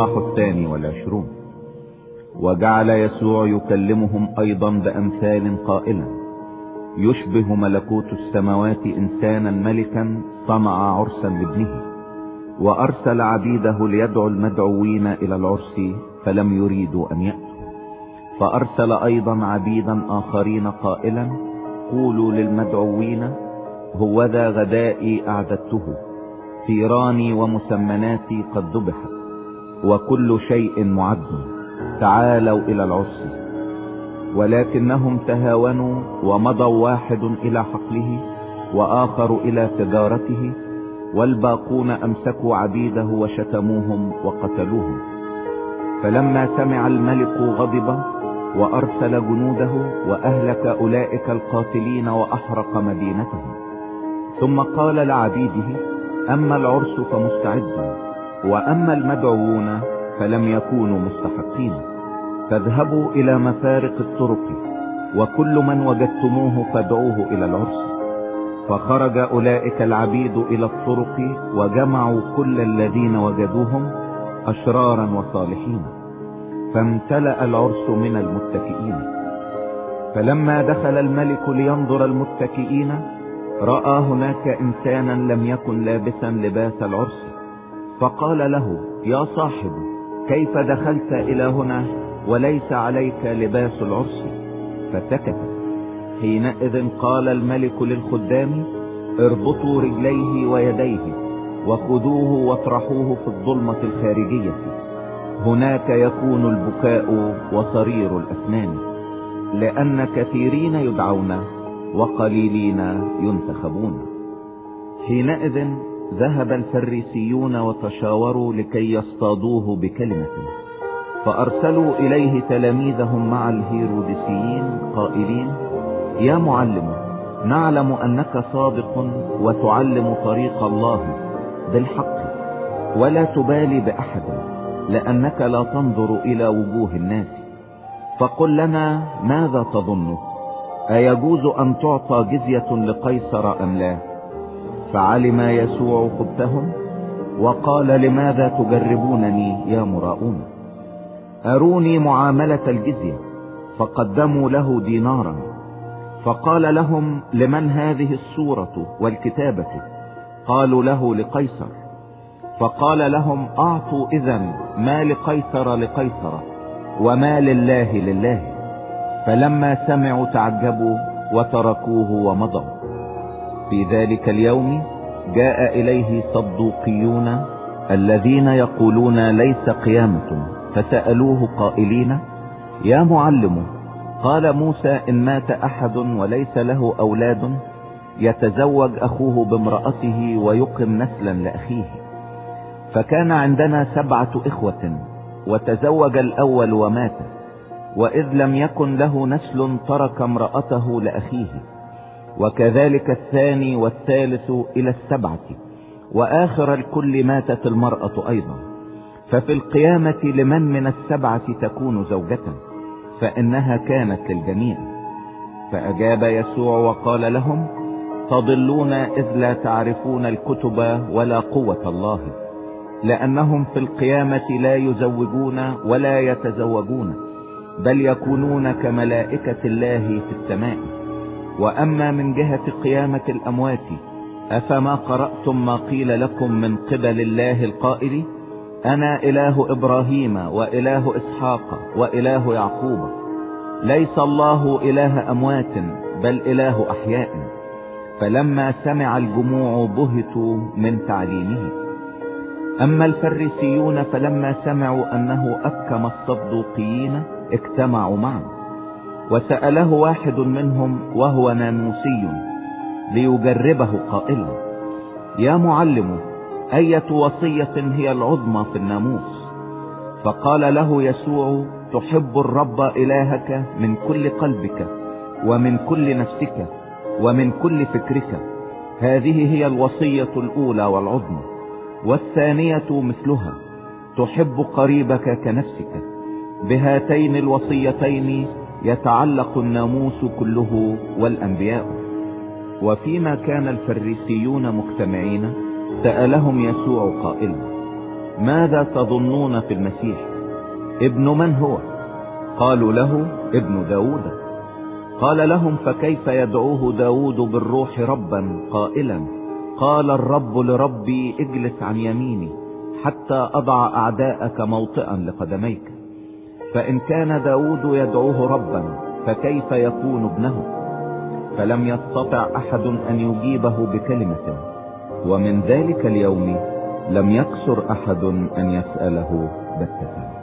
الإصحاح 22. وجعل يسوع يكلمهم أيضا بأمثال قائلا: يشبه ملكوت السماوات إنسانا ملكا صنع عرسا لابنه، وأرسل عبيده ليدعوا المدعوين إلى العرس فلم يريدوا أن يأتوا. فأرسل أيضا عبيدا آخرين قائلا: قولوا للمدعوين: هوذا غدائي أعددته، ثيراني ومسمناتي قد ذبحت، وكل شيء معد، تعالوا إلى العرس. ولكنهم تهاونوا ومضوا، واحد إلى حقله وآخر إلى تجارته، والباقون أمسكوا عبيده وشتموهم وقتلوهم. فلما سمع الملك غضب وأرسل جنوده وأهلك أولئك القاتلين وأحرق مدينتهم. ثم قال لعبيده: أما العرس فمستعد، وأما المدعوون فلم يكونوا مستحقين، فاذهبوا إلى مفارق الطرق، وكل من وجدتموه فادعوه إلى العرس. فخرج أولئك العبيد إلى الطرق وجمعوا كل الذين وجدوهم، أشرارا وصالحين، فامتلأ العرس من المتكئين. فلما دخل الملك لينظر المتكئين، رأى هناك إنسانا لم يكن لابسا لباس العرس، فقال له: يا صاحب، كيف دخلت إلى هنا وليس عليك لباس العرس؟ فسكت. حينئذ قال الملك للخدام: اربطوا رجليه ويديه وخذوه واطرحوه في الظلمة الخارجية، هناك يكون البكاء وصرير الأسنان، لأن كثيرين يدعون وقليلين ينتخبون. حينئذ ذهب الفريسيون وتشاوروا لكي يصطادوه بكلمة، فأرسلوا إليه تلاميذهم مع الهيروديسيين قائلين: يا معلم، نعلم أنك صادق وتعلم طريق الله بالحق، ولا تبالي بأحد، لأنك لا تنظر إلى وجوه الناس. فقل لنا ماذا تظن؟ أيجوز أن تعطى جزية لقيصر أم لا؟ فعلم يسوع خبثهم وقال: لماذا تجربونني يا مراؤون؟ أروني معاملة الجزية. فقدموا له دينارا. فقال لهم: لمن هذه الصورة والكتابة؟ قالوا له: لقيصر. فقال لهم: أعطوا إذن ما لقيصر لقيصر، وما لله لله. فلما سمعوا تعجبوا وتركوه ومضوا. في ذلك اليوم جاء إليه صدوقيون الذين يقولون ليس قيامة، فسألوه قائلين: يا معلم، قال موسى إن مات أحد وليس له أولاد يتزوج أخوه بامرأته ويقم نسلا لأخيه. فكان عندنا 7 إخوة، وتزوج الأول ومات، وإذ لم يكن له نسل ترك امرأته لأخيه، وكذلك الثاني والثالث إلى 7، وآخر الكل ماتت المرأة أيضا. ففي القيامة لمن من 7 تكون زوجة؟ فإنها كانت للجميع. فأجاب يسوع وقال لهم: تضلون إذ لا تعرفون الكتب ولا قوة الله، لأنهم في القيامة لا يزوجون ولا يتزوجون، بل يكونون كملائكة الله في السماء. وأما من جهة قيامة الأموات، أفما قرأتم ما قيل لكم من قبل الله القائل: أنا إله إبراهيم وإله إسحاق وإله يعقوب؟ ليس الله إله أموات بل إله أحياء. فلما سمع الجموع بهتوا من تعليمه. أما الفريسيون فلما سمعوا أنه أكم الصدوقيين اجتمعوا معه، وسأله واحد منهم وهو ناموسي ليجربه قائلا: يا معلم، أية وصية هي العظمى في الناموس؟ فقال له يسوع: تحب الرب إلهك من كل قلبك ومن كل نفسك ومن كل فكرك، هذه هي الوصية الأولى والعظمى. والثانية مثلها: تحب قريبك كنفسك. بهاتين الوصيتين يتعلق الناموس كله والأنبياء. وفيما كان الفريسيون مجتمعين سألهم يسوع قائلا: ماذا تظنون في المسيح؟ ابن من هو؟ قالوا له ابن داود. قال لهم فكيف يدعوه داود بالروح ربا قائلا قال الرب لربي اجلس عن يميني حتى اضع اعداءك موطئا لقدميك. فان كان داود يدعوه ربا فكيف يكون ابنه؟ فلم يستطع احد ان يجيبه بكلمة، ومن ذلك اليوم لم يكسر احد ان يسأله بتة.